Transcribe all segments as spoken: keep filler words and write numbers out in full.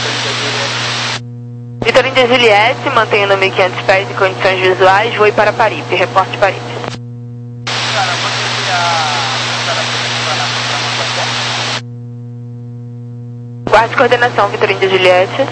Vitor Índia Juliette, mantenha mil e quinhentos pés em condições visuais, voe para Paripe, reporte Paripe. Cara, você a... Guarde coordenação, Vitor Índia Juliette.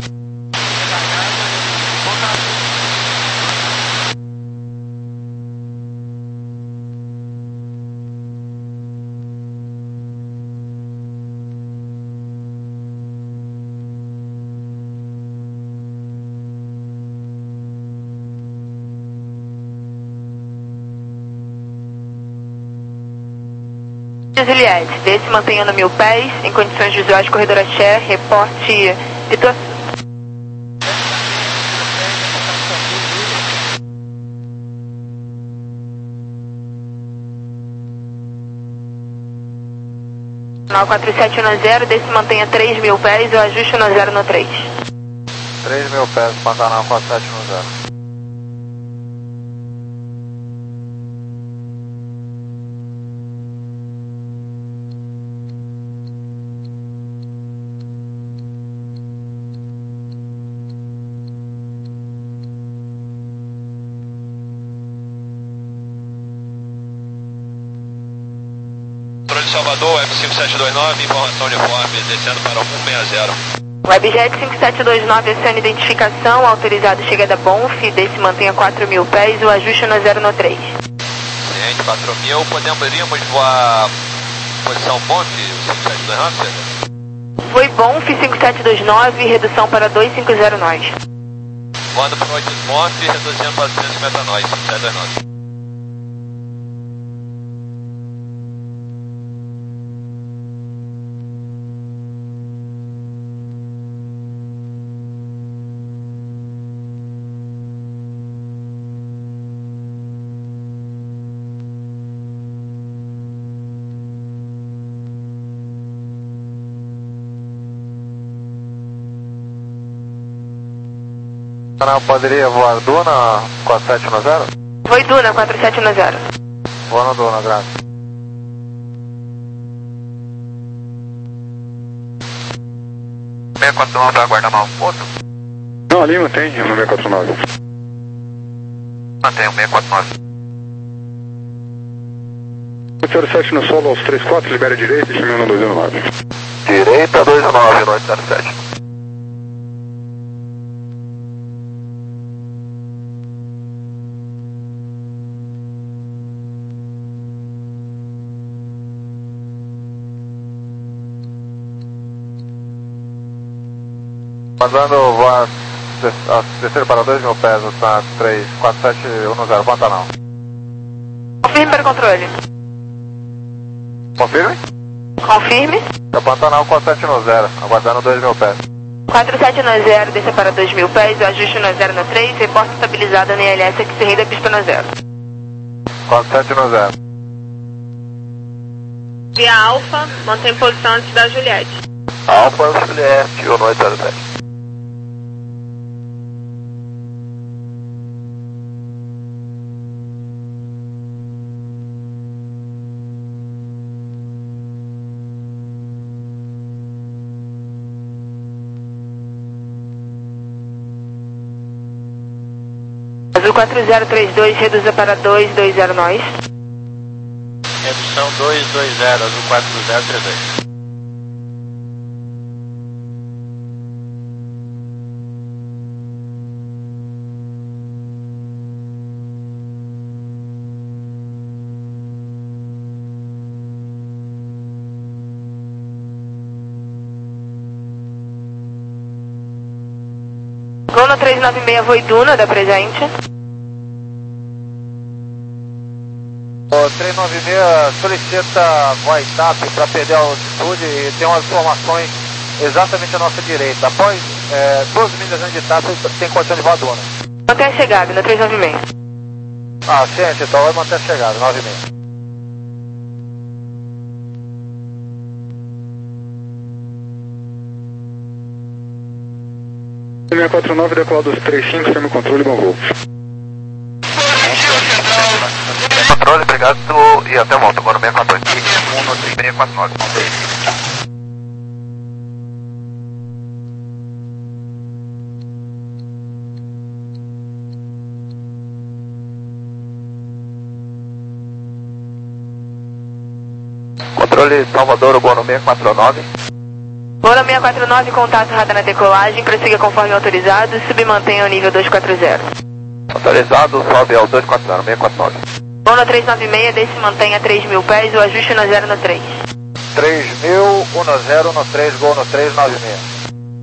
Juliette, desce mantenha mil pés, em condições visuais, corredor axé, reporte situação. Canal quatro sete um zero, desce mantenha três mil pés, eu ajuste no zero no três. três mil pés, Pantanal quatro sete um zero. Salvador, Web cinco sete dois nove, informação uniforme, descendo para um seis zero. Webjet cinco sete dois nove, acione identificação, autorizado chegada Bonf, desce mantenha quatro mil pés, o ajuste no zero no três. Cliente quatro mil, poderíamos voar posição Bonf, cinco sete dois nove, Foi Bonf cinco sete dois nove, redução para dois cinco zero nós. Voando para oito Bonf, reduzindo para duzentos e cinquenta nós, cinco sete dois nove. Canal poderia voar Duna quatro sete um zero? Foi Duna quatro sete um zero. Voa no Duna, graças. seis quatro nove, aguarda mal. Outro? Não, ali mantém, no seis quatro nove. Mantém o seis quatro nove. zero sete no solo aos três quatro, libera direita e chama no dois zero nove. Direita dois nove, norte zero sete. Mandando voar descer para dois mil pés, tá três quatro sete um zero, Pantanal. Confirme para o controle. Confirme? Confirme. É Pantanal quatro sete um zero, aguardando dois mil pés. quatro sete um zero, desça para dois mil pés, eu ajuste no zero no três, reporte estabilizado no I L S aqui se da pista no zero. quatro sete um zero. Via Alfa, mantém posição antes da Juliette. Alfa, Juliette, o noite zero sete. Azul quatro zero três dois, reduza para dois dois zero nós. Redução dois dois zero, Azul quatro zero três dois. Gol no três nove seis, Voi Duna, da presente. O três nove seis solicita voa I T A P para perder a altitude e tem umas informações exatamente à nossa direita. Após é, duas milhas antes de I T A P, tem condição de voar Duna. Mantém a chegada, no três nove seis. Ah, ciente, então vai manter a chegada, nove seis. seis quatro nove, decolado dos três cinco, firme controle, bom voo. Controle, obrigado e até volta. Agora seis quatro oito. um no seis quatro nove. Controle Salvador, Bono seis quatro nove. Bono seis quatro nove, contato radar na decolagem, prossiga conforme autorizado, submantenha o nível dois quatro zero. Autorizado, sobe ao dois quatro zero, seis quatro nove. Bono três nove seis, desce e mantenha três mil pés, o ajuste no zero no três. três mil, um zero no três, Gol no três nove seis.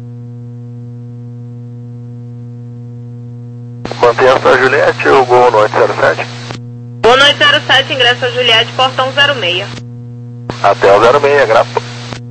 Mantenha a Juliette, o Gol no oito zero sete. Gol no oito zero sete, ingresso a Juliette, portão zero seis. Até o zero seis, graças.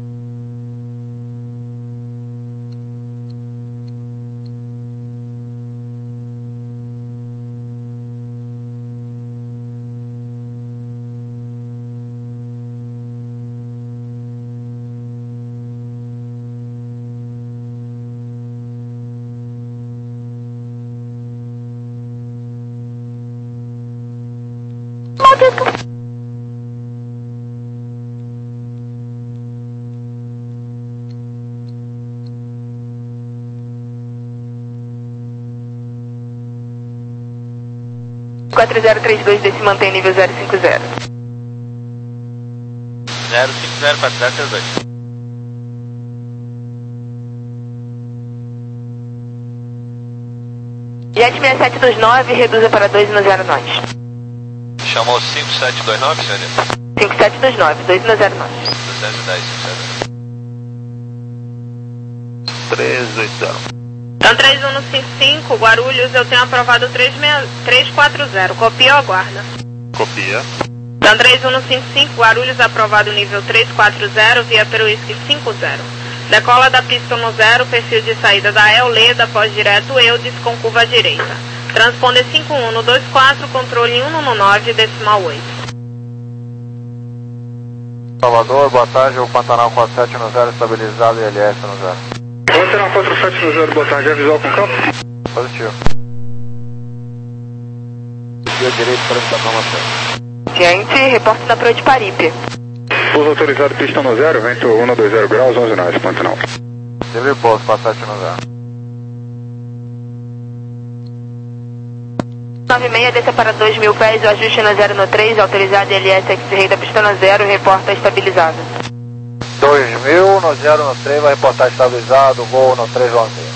quatro zero três dois, desce e mantém nível zero cinco zero. zero cinco zero quatro zero três dois. Jet seis sete dois nove, reduza para dois no zero nós. Chamou cinco sete dois nove, senhorita? cinco sete dois nove, dois no zero nós. duzentos e dez, cinco sete. três oito zero. Então três um no cinco cinco, Guarulhos, eu tenho aprovado três quatro zero, copia ou aguarda? Copia. Então três um no cinco cinco, Guarulhos, aprovado nível três quatro zero, via Peruísque cinco zero. Decola da pista no zero, perfil de saída da El, Leda, pós direto Eudes, com curva à direita. Transponder cinco um no dois quatro, controle um no nove, decimal oito. Salvador, boa tarde, o Pantanal quatro sete no zero, estabilizado e L S no zero. Pantanal quatro sete no zero, boa tarde, é visual com campo? Positivo. Via direito para esta informação. Gente, reporte da Proa de Paripe. Pouso autorizado, pista no zero, vento um dois zero graus, onze nós, Pantanal. Livre pouso, quatro sete no zero. nove seis, desça para dois mil pés, o ajuste no zero no três, autorizado L S X-Ray da pista no zero, reporta estabilizado. dois mil no zero no três, vai reportar estabilizado, Gol no três onze.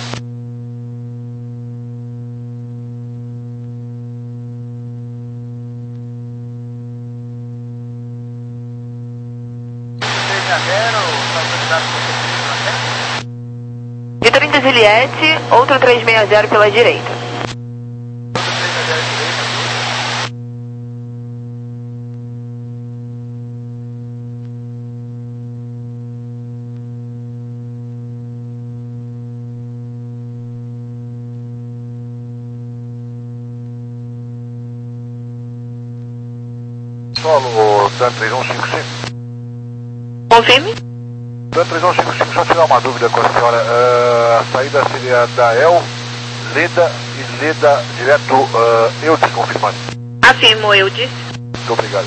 Vitor Índia Juliette, outro três seis zero pela direita. Solo, Tan três um cinco cinco. Confirme. Tan três um cinco cinco, só tirar uma dúvida com a senhora. Uh, a saída seria da El, Leda e Leda direto uh, Eudes, confirmando. Afirmo, Eudes. Muito obrigado.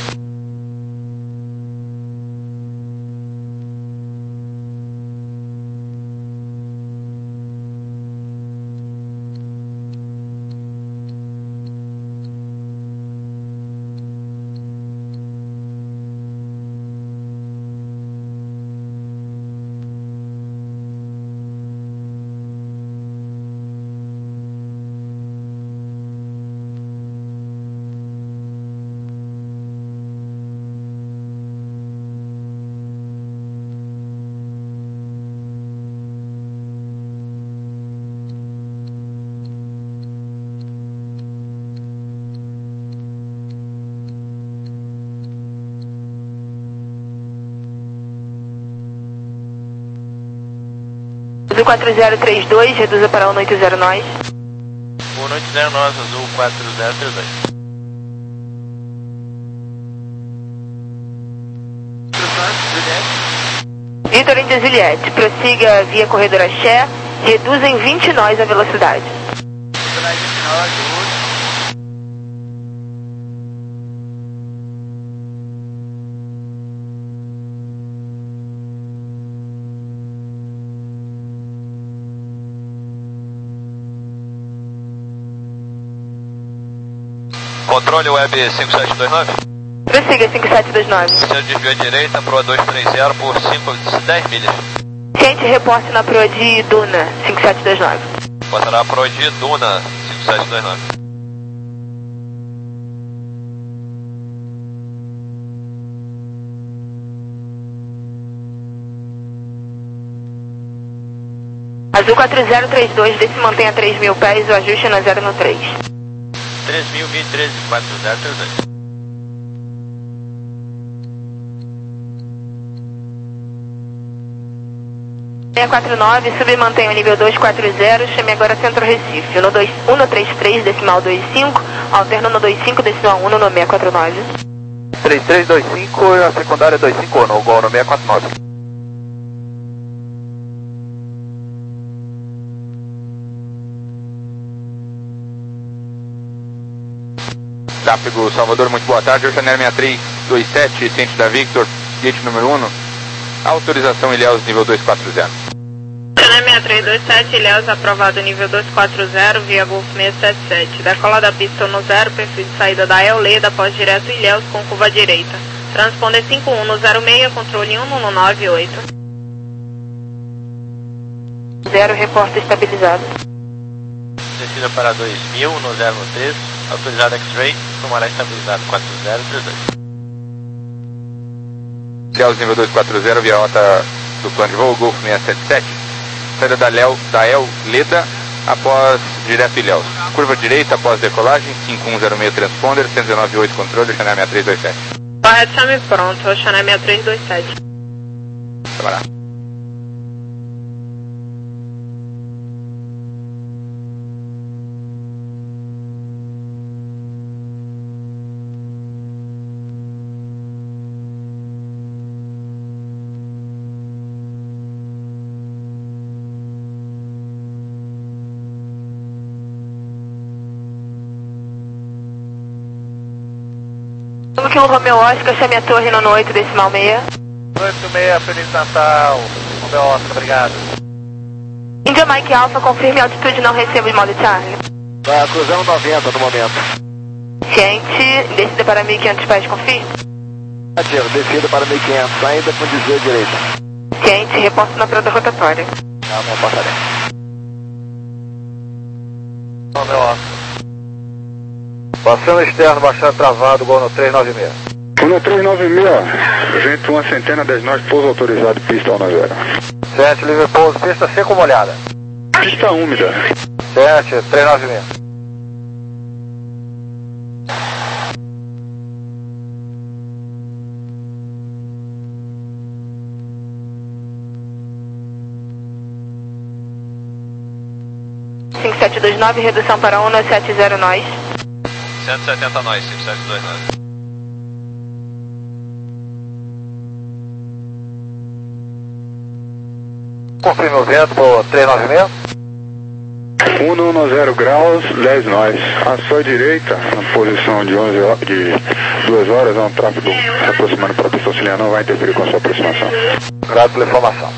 quatro zero três dois, reduza para um oito zero nós. um oito zero nós, azul quatro zero três dois. Vitor Índia Juliette, prossiga via corredor Axé, reduza em vinte nós a velocidade. Controle web cinco sete dois nove. Prossiga, cinco sete dois nove. Você desviou à direita, proa dois três zero por cinco, dez milhas. Ciente, reporte na proa de Duna, cinco sete dois nove. Botará a proa de Duna, cinco sete dois nove. Azul quatro zero três dois, desse mantém a três mil pés, o ajuste na zero no três. três mil, mil e treze, quatro zero três dois. seis quatro nove, sub e mantém o nível dois quatro zero, chame agora Centro Recife. No um três três, decimal dois cinco, alterno no dois cinco, decimal um no seis quatro nove. três três dois cinco e a secundária dois cinco no gol no seis quatro nove. Tráfego Salvador, muito boa tarde. Oceaner seis três dois sete, ciente da Victor, gate número um. Autorização Ilhéus nível dois quatro zero. Oceaner seis três dois sete, Ilhéus aprovado nível dois quatro zero, via Golf seis sete sete. Decola da pista no zero, perfil de saída da Eoleda, após direto Ilhéus com curva direita. Transponder cinco um no zero seis, controle um no nove oito. Zero, reporta estabilizado. Descida para dois mil no zero três, autorizado X-Ray, tomará estabilizado quatro zero três dois. Ilhéus nível dois quatro zero, via rota do plano de voo, Golf seis sete sete. Saída da, Léo, da El Leda, após direto Ilhéus. Curva direita após decolagem, cinco um zero seis transponder, cento e dezenove oito controle, Oceaner seis três dois sete. Correto, chame pronto, Oceaner seis três dois sete. Trabalhar. Como que um Romeo Oscar, chame a torre no oito decimal seis. oito seis, Feliz Natal. Romeo Oscar, obrigado. India Mike Alpha, confirme altitude, não recebo em modo Charlie. Tá cruzando noventa no momento. Ciente, descida para mil e quinhentos pés, confirme. Ativo, descida para mil e quinhentos, ainda com desvio direito. Ciente, reposto na prova rotatória. Tá, não passarei. Romeo Oscar. Passando externo, baixando travado, gol no três nove seis. um no três nove seis, vento uma centena, dez nós, pouso autorizado, pista um zero. sete, livre pouso, pista seca ou molhada? Pista úmida. sete, três nove seis. cinco sete dois nove, redução para um no sete zero nós. cento e setenta nós, cinco sete dois nove. Confirme o vento por três nove seis. um no zero graus, dez nós. À sua direita, na posição de, onze horas, de duas horas, há um tráfego se aproximando para a pista auxiliar, não vai interferir com a sua aproximação. Obrigado pela informação.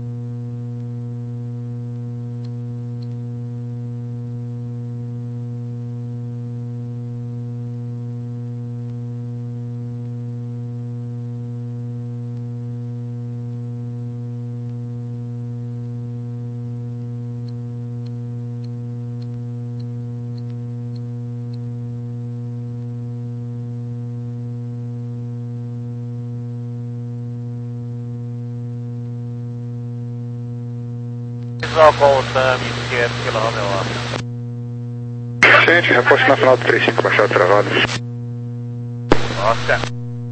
Visual com o Tami, esquerdo pela Romeo Oscar. Gente, reposto na final do trinta e cinco, baixado travado. Oscar.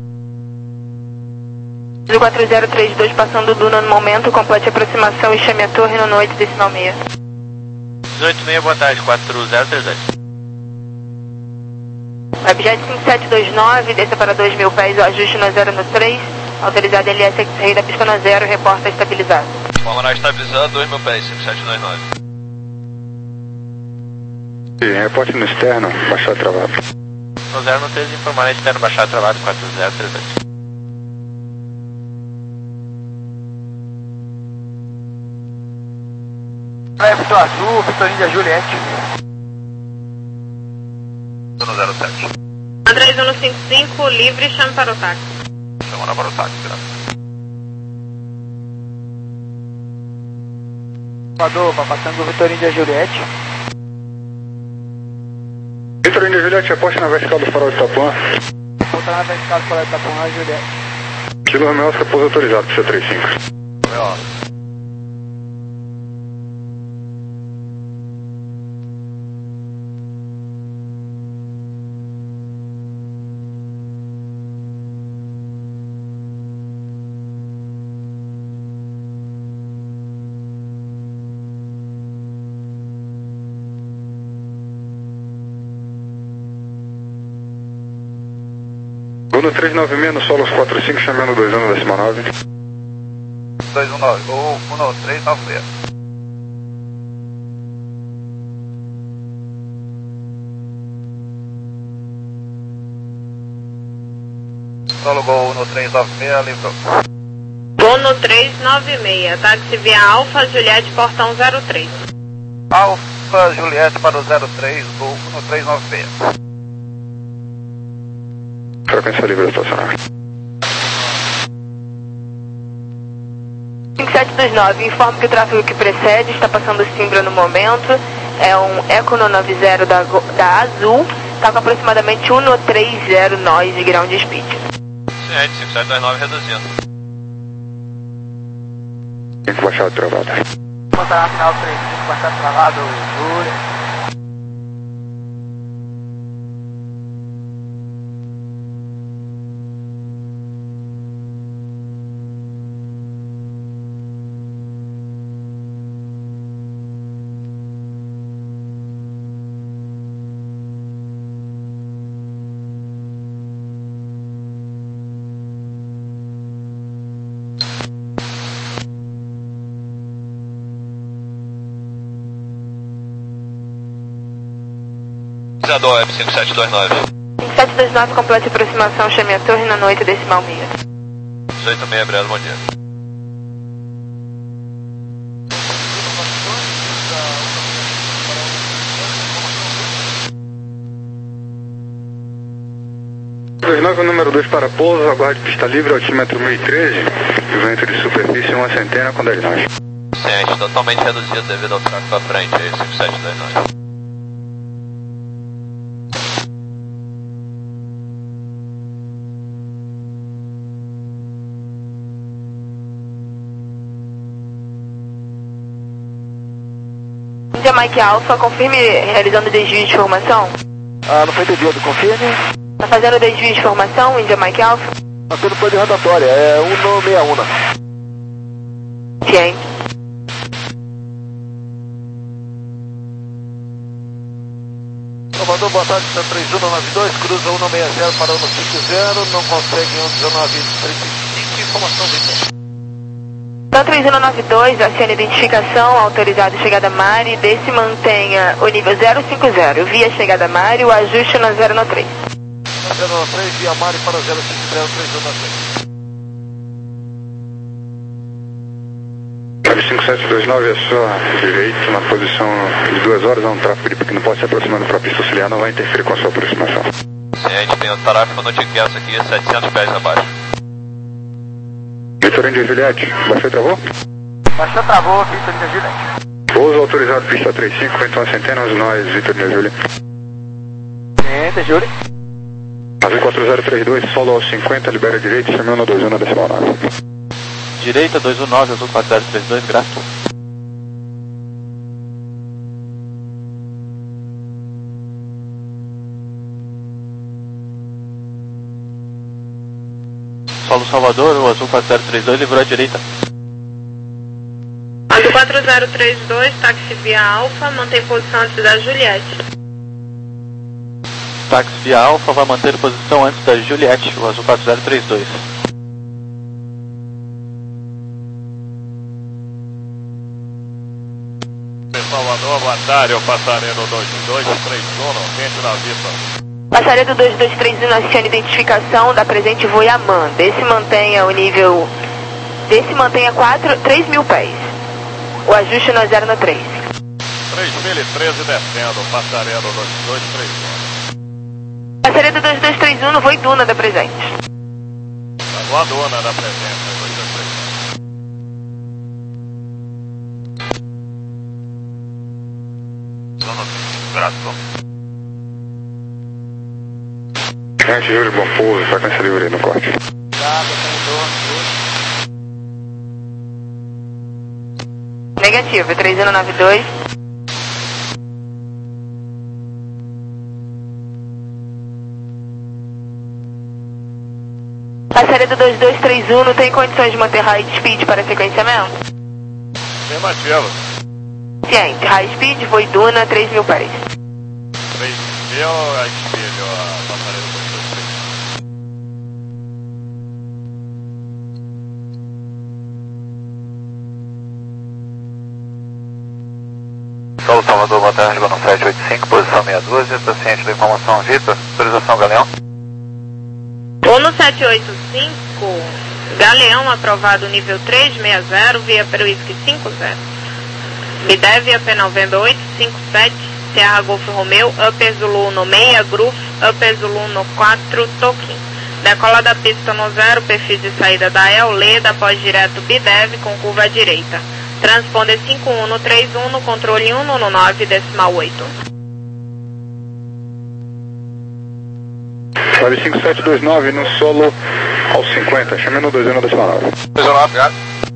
quatro zero três dois, passando Duna no momento, complete a aproximação e chame a torre no oito decimal seis. dezoito seis, boa tarde, quatro zero três dois. Webjet cinco sete dois nove, desça para dois mil pés, o ajuste no zero no três. Autorizado L S X-Ray da pista no zero, reporta estabilizado. Forma estabilizado, dois mil pés, cinco sete dois nove. E reporte no externo, baixado travado. No zero no três, informar externo, baixado travado, quatro zero três dois. Vitor Azul, Vitor Índia Juliette. No zero sete. três Uno cinco cinco, livre, chame para o táxi. Chama para o táxi, graças. Salvador, passando Vitorino de Juliette. Vitorino de Juliette, aposta na vertical do farol de Itapuã. Voltar na vertical do farol de Itapuã, Juliette. Kilo Romeo, Oscar, pouso autorizado para o C trinta e cinco. Ó. Uno três nove seis no solo quatro cinco, chamando dois anos décima nove. dois um nove, ou Uno três nove seis. Solo Gol Uno três nove seis, livrou. Uno três nove seis, táxi via Alfa, Juliette, portão zero três. Alfa Juliette para o zero três, Gol Uno três nove seis. Frequência livre estacionar. cinco sete dois nove, informo que o tráfego que precede está passando Simbra no momento. É um Econo noventa da, da Azul. Está com aproximadamente cento e trinta nós de ground speed. Sim, cinco sete dois nove reduzindo. Tem que baixar a travada. Montar na final três, tem que baixar travado, Júlia. Utilizador Web cinco sete dois nove. cinco sete dois nove, complete aproximação, chame a torre na noite decimal meia. dezoito seis, Breno, bom dia. dois nove, número dois para pouso, aguarde pista livre, altímetro mil e treze, vento de superfície uma centena com dez nós. Ciente, totalmente reduzido devido ao tráfego à frente, aí cinco sete dois nove. Índia Mike Alpha, confirme realizando desvio de formação. Ah, não foi entendido, confirme. Tá fazendo desvio de formação, Índia Mike Alpha? Tá sendo plano de rotatória, é Uno sessenta e um. Ciente. Salvador, boa tarde, três um nove dois, cruza Uno sessenta para Uno cinquenta, não consegue um dezenove trinta e cinco, informação Vitor. Então três um nove dois, aciona identificação, autorizado chegada Mari, desse mantenha o nível zero cinco zero, via chegada Mari, o ajuste no zero três. zero três, via Mari para zero cinco zero, três um nove dois. cinco sete dois nove, à sua direita, na posição de duas horas, há um tráfego de pequeno porte se aproximando para a pista auxiliar, não vai interferir com a sua aproximação. Ciente, tem o tráfego no Tiqueço aqui, setecentos pés abaixo. Vitorino de Juliette, baixou e travou? Baixou, travou, Vitorino de Juliette. Pouso autorizado, pista trinta e cinco, vento uma centena, nós, Vitorino de Juliette. Ciente, Júlia. Azul quatro zero três dois, solo aos cinquenta, libera direita, chamando na dois um decimal nove. Direita dois um nove, azul quatro zero três dois, graças. Solo Salvador, o azul quatro zero três dois, livrou à direita. Azul quatro zero três dois, táxi via Alfa, mantém posição antes da Juliette. Táxi via Alfa vai manter posição antes da Juliette, o azul quatro zero três dois. Salvador, boa tarde, eu passarei no dois dois três um, vento na vista. Passaria do dois dois três um, aciona identificação da presente Voiamã, desse mantenha o nível, desse mantenha três mil pés, o ajuste no zero três. três mil e treze descendo, passarei no dois dois três um. Passaredo dois dois três um, no voo Duna da presente. Boa dona da presença, dois dois três um. Gente, Júlio, bom pouso, frequência livre no corte. Negativo, três zero nove dois. Passaredo dois dois três um, não tem condições de manter high speed para sequenciamento? Afirmativo. Ciente, high speed, voo Duna, três mil pés. três mil, a espelho, a passaredo dois dois três um. Solo Salvador, boa tarde, no sete oito cinco, posição meia dúzia, está ciente da informação dita, autorização Galeão. Uno sete oito cinco, Galeão aprovado nível três seis zero, via Peruísque cinco zero. B D E V P November oito cinco sete, Sierra Golf Romeo, Upper Zulu no seis, Groove, Upper Zulu no quatro, Toquim. Decola da pista no zero, perfil de saída da El, Leda, após direto B D E V com curva à direita. Transponder cinco um no três um, no controle um no nove, decimal oito. Sabe cinco sete dois nove no solo ao cinquenta, chamando dois um decimal nove. dois um nove, obrigado.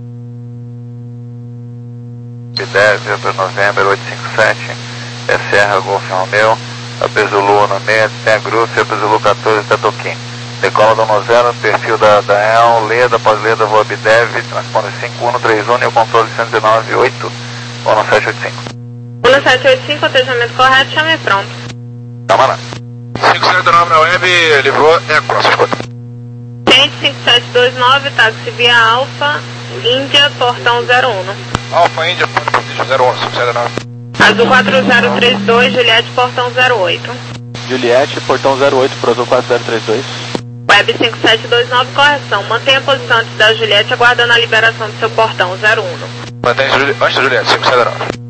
B D E V para November oito cinco sete, é Sierra Golf Romeo, Upper Zulu no seis, tem Groove, Upper Zulu quatorze, Tatoquim. Decola do no zero, perfil da, da El, Leda, após Leda, voa B D E V, transponder cinco um no três um e o controle cento e dezenove oito, ou no sete oito cinco. Uno sete oito cinco, atendimento correto, chame pronto. Camarada. cinco sete nove na web, livrou, é cross, escuta. Quente cinco sete dois nove, táxi via Alfa, Índia, portão zero um. Alfa Índia, ponto position zero um, cinco sete nove. Azul quatro zero três dois, Juliette, portão zero oito. Juliette, portão zero oito para o Azul quatro zero três dois. Web cinco sete dois nove, correção. Mantenha a posição antes da Juliette, aguardando a liberação do seu portão zero um. Mantém antes da Juliette, cinco sete nove.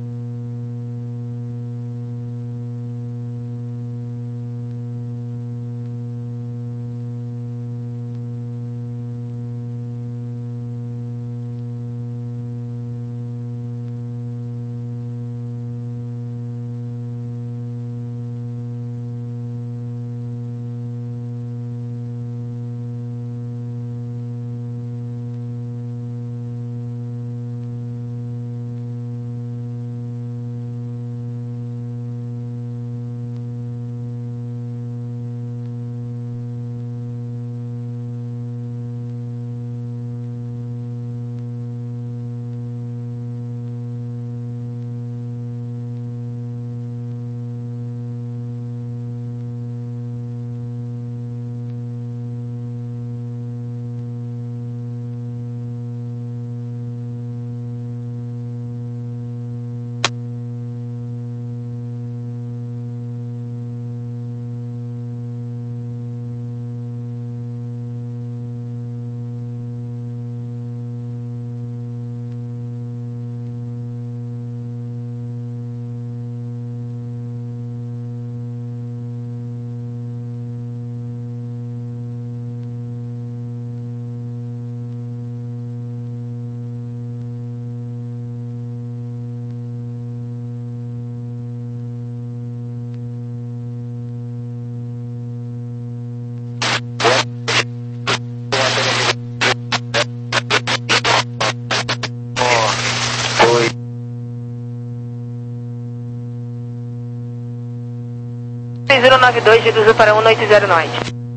três zero nove dois, reduziu para um oito zero nove.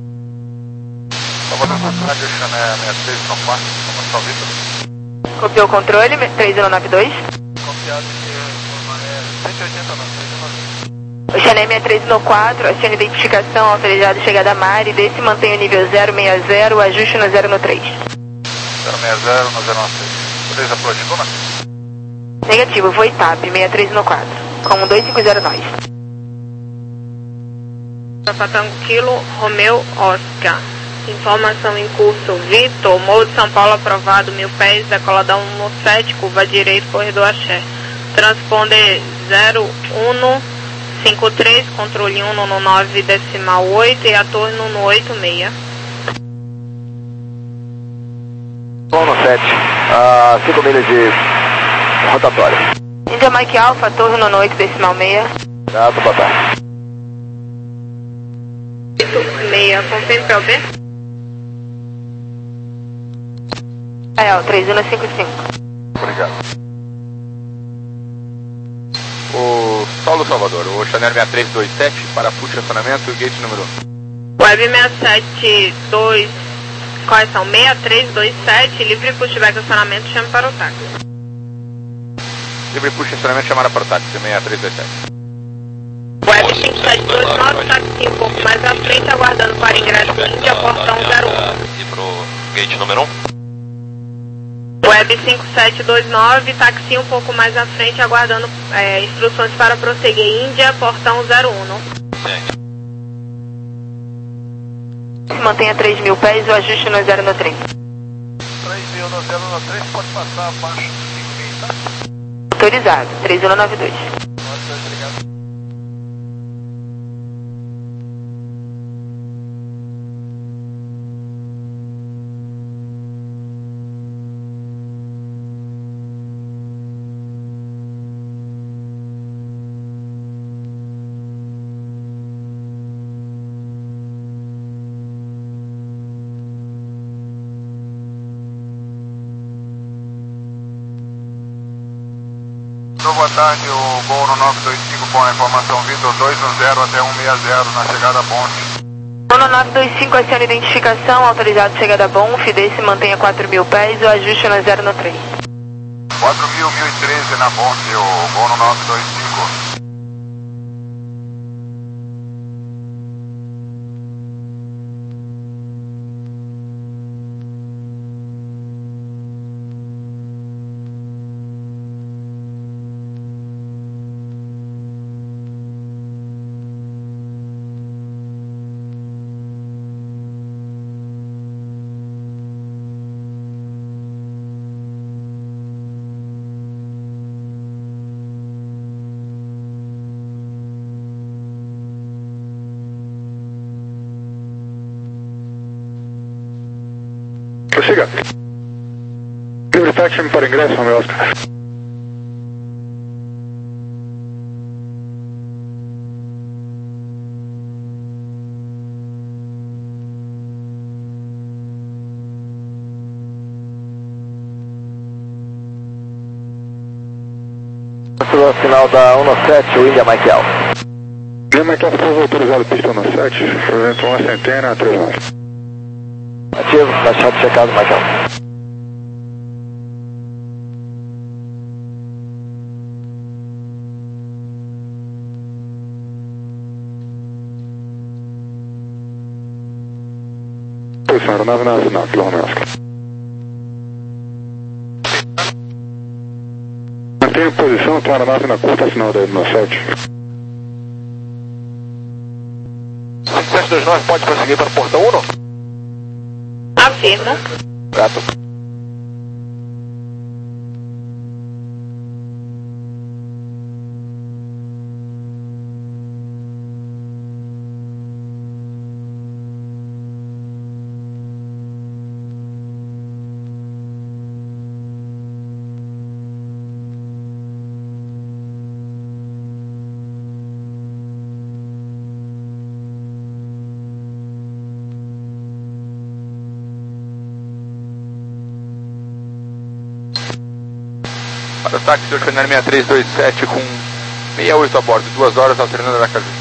Rádio Chané sessenta e três, São Marcos, São Vitor. Copiou o controle, três zero nove dois. Copiado que é cento e oitenta não, cento e noventa. O Chané sessenta e três no quatro, acione identificação, autorizado chegada a Mari, desse mantém o nível zero seis zero, ajuste no zero no três. zero seis zero no zero nove seis. três approach, como? Negativo, voo I T A P, sessenta e três no quatro, com dois cinco zero nove. Patango Kilo, Romeu, Oscar. Informação em curso, Vitor, Morro de São Paulo aprovado, mil pés, decolada um sete, curva direito, corredor Axé. Transponder zero um cinco três, controle um no nove decimal oito e retorno no oito seis. Sono sete, a cinco milhas de rotatória. India Mike Alpha, torre no oito decimal seis. Gato, boa tarde. oito seis, confirme P O B. Ariel, três um cinco cinco. Obrigado. O Saulo Salvador, o Chanel seis três dois sete, para push estacionamento, gate número um. Web seis sete dois, correção, seis três dois sete, livre pushback estacionamento, chame para o táxi. Livre push estacionamento, chamada para o táxi, seis três dois sete. Web cinco sete dois nove, táxi um pouco mais à frente, aguardando para ingresso Índia, portão zero um. E pro gate número um. Web cinco sete dois nove, táxi um pouco mais à frente, aguardando é, instruções para prosseguir Índia, portão zero um. Certo. Mantenha três mil pés, o ajuste no zero no trem. três mil no zero no três, pode passar abaixo de cinco mil, tá? Autorizado, três um nove dois. Obrigado. Boa tarde, o Gol no nove dois cinco com a informação Vitor dois um zero até um seis zero na chegada a ponte. Ono nove dois cinco, acione identificação, autorizado chegada bom, Fidesse mantenha quatro mil pés, o ajuste no zero no trem. quatro mil, mil e treze na ponte, o Gol no nove dois cinco. Prossiga. Livre táxi para ingresso, meu Oscar. Final da um sete, o India Mike Alpha. India Mike Alpha, autorizado pista um sete, evento uma centena, três nove. Ativo, baixado checado, Mike Alpha. Posição aeronave na final, quilômetro Oscar. Mantenha posição, tem aeronave na curta final da um sete. cinco sete dois nove, pode prosseguir para o portão um? Afirmo. Gato. Para o táxi, senhor Chanel seis três dois sete com sessenta e oito a bordo, duas horas alternando da casa.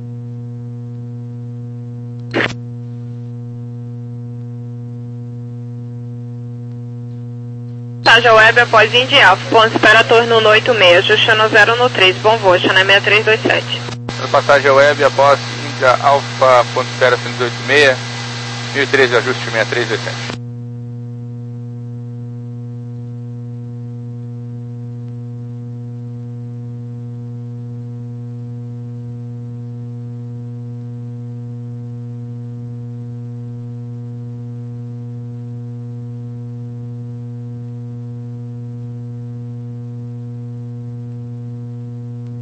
Passagem web após India Alpha, ponto espera torno no oito seis, ajuste no zero no três, bom voo, Chanel seis três dois sete. Passagem web após India Alpha, ponto espera cento e oito seis, mil e treze, ajuste seis três dois sete.